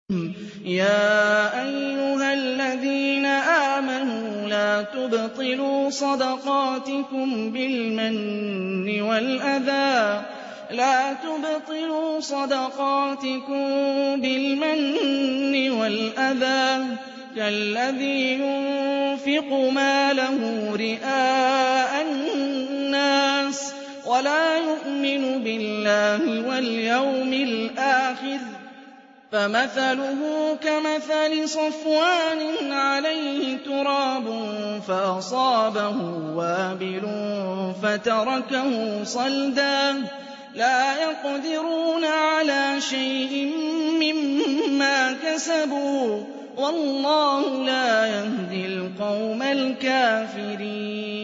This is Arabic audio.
يَا أَيُّهَا الَّذِينَ آمَنُوا لَا تُبْطِلُوا صَدَقَاتِكُم بِالْمَنِّ وَالْأَذَىٰ كَالَّذِي يُنفِقُ مَالَهُ رِئَاءَ النَّاسِ وَلَا يُؤْمِنُ بِاللَّهِ وَالْيَوْمِ الْآخِرِ ۖ فَمَثَلُهُ كَمَثَلِ صَفْوَانٍ عَلَيْهِ تُرَابٌ فَأَصَابَهُ وَابِلٌ فَتَرَكَهُ صَلْدًا ۖ لَّا يَقْدِرُونَ عَلَىٰ شَيْءٍ مِّمَّا كَسَبُوا ۗ وَاللَّهُ لَا يَهْدِي الْقَوْمَ الْكَافِرِينَ